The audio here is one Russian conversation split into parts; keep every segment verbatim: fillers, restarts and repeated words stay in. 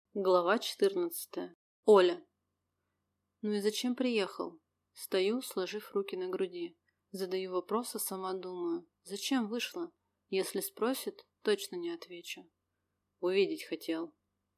Глава четырнадцатая. Оля. Ну и зачем приехал? Стою, сложив руки на груди. Задаю вопрос, а сама думаю. Зачем вышла? Если спросит, точно не отвечу. Увидеть хотел.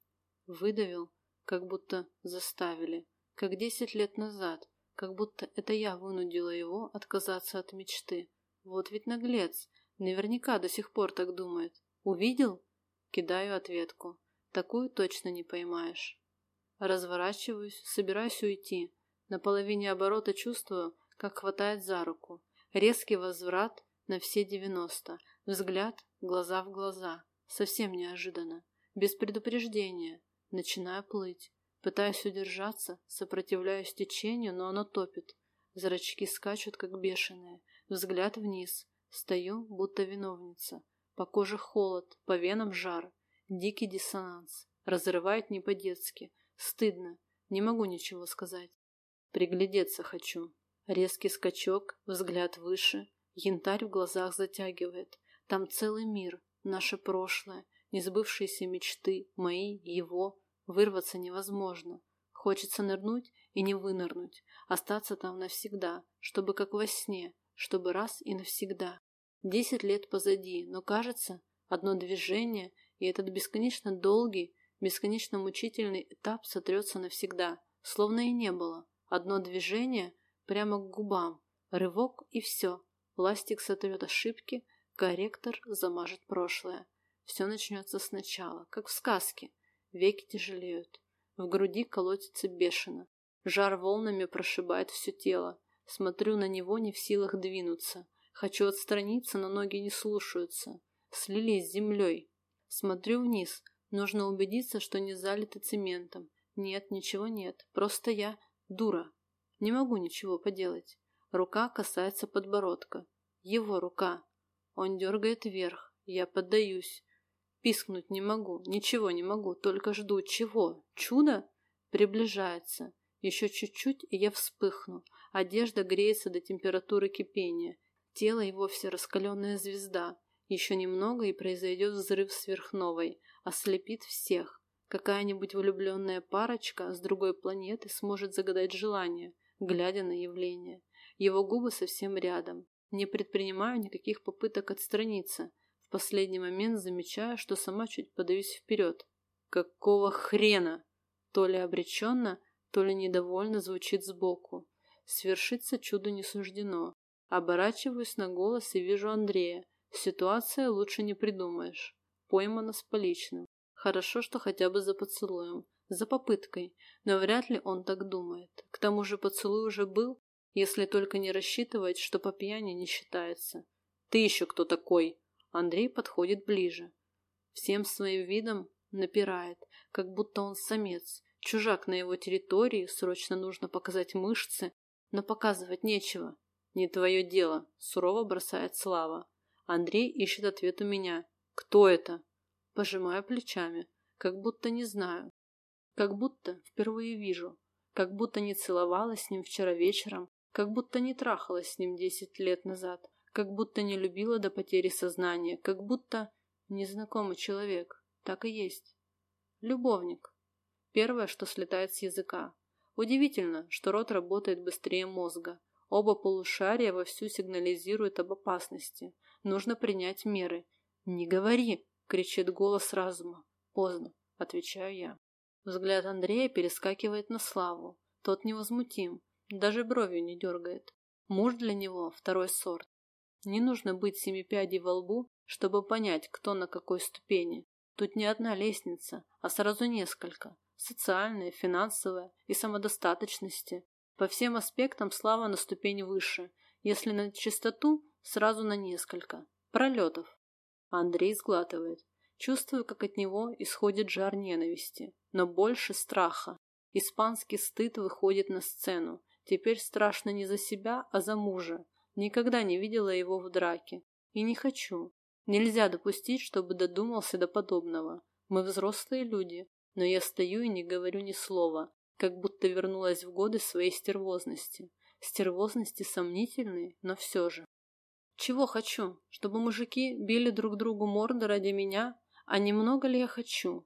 Выдавил, как будто заставили. Как десять лет назад. Как будто это я вынудила его отказаться от мечты. Вот ведь наглец. Наверняка до сих пор так думает. Увидел? Кидаю ответку. Такую точно не поймаешь. Разворачиваюсь, собираюсь уйти. На половине оборота чувствую, как хватает за руку. Резкий возврат на все девяносто. Взгляд, глаза в глаза. Совсем неожиданно. Без предупреждения. Начинаю плыть. Пытаюсь удержаться, сопротивляюсь течению, но оно топит. Зрачки скачут, как бешеные. Взгляд вниз. Стою, будто виновница. По коже холод, по венам жар. Дикий диссонанс. Разрывает не по-детски. Стыдно. Не могу ничего сказать. Приглядеться хочу. Резкий скачок, взгляд выше. Янтарь в глазах затягивает. Там целый мир. Наше прошлое. Несбывшиеся мечты. Мои, его. Вырваться невозможно. Хочется нырнуть и не вынырнуть. Остаться там навсегда. Чтобы как во сне. Чтобы раз и навсегда. Десять лет позади. Но кажется, одно движение – и этот бесконечно долгий, бесконечно мучительный этап сотрется навсегда, словно и не было. Одно движение прямо к губам, рывок и все. Пластик сотрет ошибки, корректор замажет прошлое. Все начнется сначала, как в сказке. Веки тяжелеют. В груди колотится бешено. Жар волнами прошибает все тело. Смотрю на него, не в силах двинуться. Хочу отстраниться, но ноги не слушаются. Слились с землей. Смотрю вниз. Нужно убедиться, что не залито цементом. Нет, ничего нет. Просто я дура. Не могу ничего поделать. Рука касается подбородка. Его рука. Он дергает вверх. Я поддаюсь. Пискнуть не могу. Ничего не могу. Только жду. Чего? Чудо? Приближается. Еще чуть-чуть, и я вспыхну. Одежда греется до температуры кипения. Тело и вовсе раскаленная звезда. Еще немного, и произойдет взрыв сверхновой, ослепит всех. Какая-нибудь влюбленная парочка с другой планеты сможет загадать желание, глядя на явление. Его губы совсем рядом. Не предпринимаю никаких попыток отстраниться. В последний момент замечаю, что сама чуть подаюсь вперед. Какого хрена? То ли обреченно, то ли недовольно звучит сбоку. Свершиться чуду не суждено. Оборачиваюсь на голос и вижу Андрея. Ситуация лучше не придумаешь. Поймана с поличным. Хорошо, что хотя бы за поцелуем. За попыткой. Но вряд ли он так думает. К тому же поцелуй уже был, если только не рассчитывать, что по пьяни не считается. Ты еще кто такой? Андрей подходит ближе. Всем своим видом напирает, как будто он самец. Чужак на его территории, срочно нужно показать мышцы, но показывать нечего. Не твое дело, сурово бросает Слава. Андрей ищет ответ у меня. Кто это? Пожимаю плечами, как будто не знаю. Как будто впервые вижу. Как будто не целовалась с ним вчера вечером. Как будто не трахалась с ним десять лет назад. Как будто не любила до потери сознания. Как будто незнакомый человек. Так и есть. Любовник. Первое, что слетает с языка. Удивительно, что рот работает быстрее мозга. Оба полушария вовсю сигнализируют об опасности. Нужно принять меры. «Не говори!» – кричит голос разума. «Поздно», – отвечаю я. Взгляд Андрея перескакивает на Славу. Тот невозмутим, даже бровью не дергает. Муж для него второй сорт. Не нужно быть семи пядей во лбу, чтобы понять, кто на какой ступени. Тут не одна лестница, а сразу несколько. Социальная, финансовая и самодостаточности. По всем аспектам Слава на ступень выше. Если на чистоту, сразу на несколько. Пролетов. Андрей сглатывает. Чувствую, как от него исходит жар ненависти. Но больше страха. Испанский стыд выходит на сцену. Теперь страшно не за себя, а за мужа. Никогда не видела его в драке. И не хочу. Нельзя допустить, чтобы додумался до подобного. Мы взрослые люди. Но я стою и не говорю ни слова. Как будто вернулась в годы своей стервозности. Стервозности сомнительные, но все же. Чего хочу? Чтобы мужики били друг другу морды ради меня? А немного ли я хочу?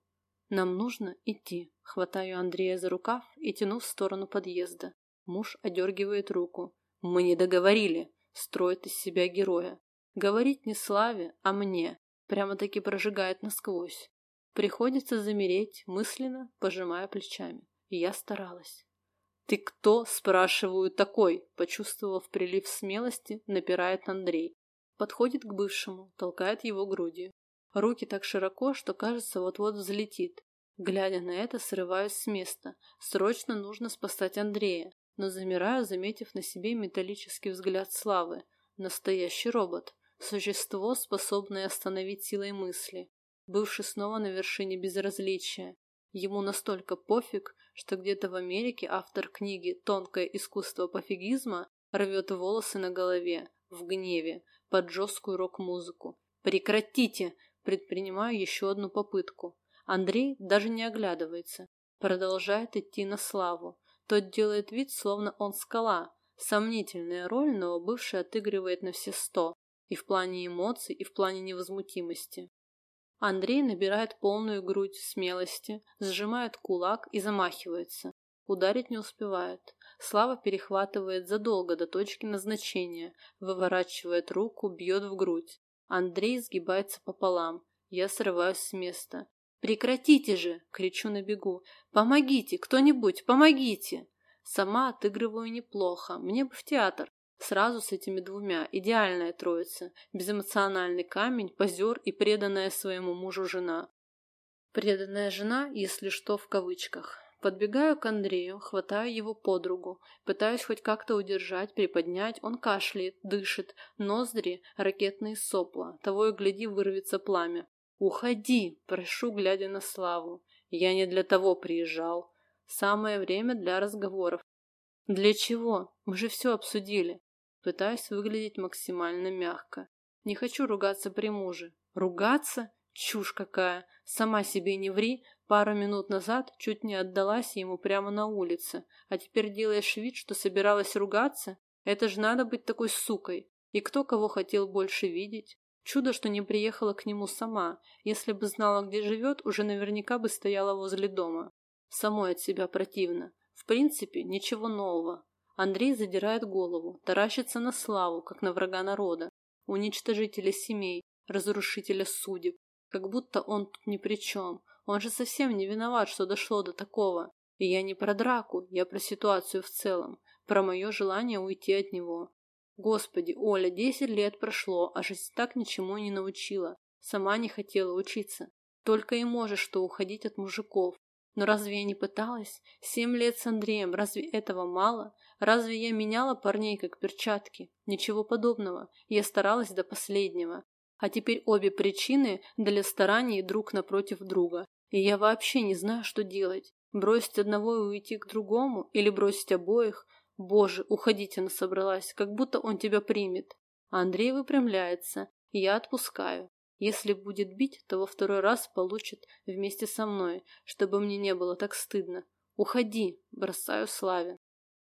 Нам нужно идти. Хватаю Андрея за рукав и тяну в сторону подъезда. Муж одергивает руку. Мы не договорили. Строит из себя героя. Говорить не Славе, а мне. Прямо-таки прожигает насквозь. Приходится замереть, мысленно пожимая плечами. И я старалась. «Ты кто?» – спрашиваю такой. Почувствовав прилив смелости, напирает Андрей. Подходит к бывшему, толкает его грудью. Руки так широко, что кажется, вот-вот взлетит. Глядя на это, срываюсь с места. Срочно нужно спасать Андрея, но замираю, заметив на себе металлический взгляд Славы. Настоящий робот. Существо, способное остановить силой мысли. Бывший снова на вершине безразличия. Ему настолько пофиг, что где-то в Америке автор книги «Тонкое искусство пофигизма» рвет волосы на голове, в гневе, под жесткую рок-музыку. «Прекратите!» Предпринимаю еще одну попытку. Андрей даже не оглядывается. Продолжает идти на Славу. Тот делает вид, словно он скала. Сомнительная роль, но бывший отыгрывает на все сто. И в плане эмоций, и в плане невозмутимости. Андрей набирает полную грудь смелости, сжимает кулак и замахивается. Ударить не успевает. Слава перехватывает задолго до точки назначения, выворачивает руку, бьет в грудь. Андрей сгибается пополам. Я срываюсь с места. «Прекратите же!» – кричу на бегу. «Помогите! Кто-нибудь, помогите!» Сама отыгрываю неплохо. Мне бы в театр. Сразу с этими двумя. Идеальная троица. Безэмоциональный камень, позер и преданная своему мужу жена. Преданная жена, если что, в кавычках. Подбегаю к Андрею, хватаю его под руку, пытаюсь хоть как-то удержать, приподнять, он кашляет, дышит, ноздри – ракетные сопла, того и гляди вырвется пламя. «Уходи!» – прошу, глядя на Славу. «Я не для того приезжал. Самое время для разговоров». «Для чего? Мы же все обсудили». Пытаюсь выглядеть максимально мягко. Не хочу ругаться при муже. Ругаться? Чушь какая! Сама себе не ври. Пару минут назад чуть не отдалась ему прямо на улице, а теперь делаешь вид, что собиралась ругаться? Это же надо быть такой сукой. И кто кого хотел больше видеть? Чудо, что не приехала к нему сама. Если бы знала, где живет, уже наверняка бы стояла возле дома. Самой от себя противно. В принципе, ничего нового. Андрей задирает голову, таращится на Славу, как на врага народа, уничтожителя семей, разрушителя судеб. Как будто он тут ни при чем. Он же совсем не виноват, что дошло до такого. И я не про драку, я про ситуацию в целом, про мое желание уйти от него. Господи, Оля, десять лет прошло, а жизнь так ничему не научила. Сама не хотела учиться. Только и можешь что уходить от мужиков. Но разве я не пыталась? Семь лет с Андреем, разве этого мало? Разве я меняла парней как перчатки? Ничего подобного. Я старалась до последнего. А теперь обе причины для стараний друг напротив друга. И я вообще не знаю, что делать. Бросить одного и уйти к другому? Или бросить обоих? Боже, уходить она собралась, как будто он тебя примет. А Андрей выпрямляется. И я отпускаю. Если будет бить, то во второй раз получит вместе со мной, чтобы мне не было так стыдно. Уходи, бросаю Славе.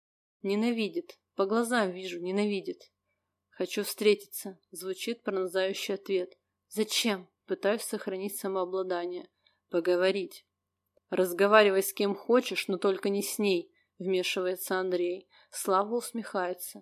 Ненавидит. По глазам вижу, ненавидит. Хочу встретиться, звучит пронзающий ответ. Зачем? Пытаюсь сохранить самообладание. Поговорить. Разговаривай с кем хочешь, но только не с ней, вмешивается Андрей. Слава усмехается.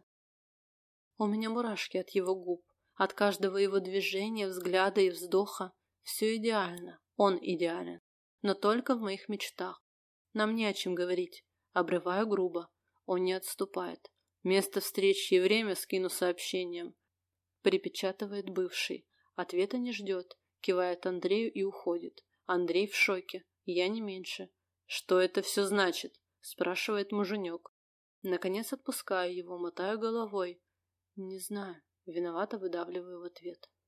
У меня мурашки от его губ. От каждого его движения, взгляда и вздоха. Все идеально. Он идеален. Но только в моих мечтах. Нам не о чем говорить. Обрываю грубо. Он не отступает. Место встречи и время скину сообщением. Припечатывает бывший. Ответа не ждет. Кивает Андрею и уходит. Андрей в шоке. Я не меньше. Что это все значит? Спрашивает муженек. Наконец отпускаю его, мотаю головой. Не знаю. Виновато выдавливаю в ответ.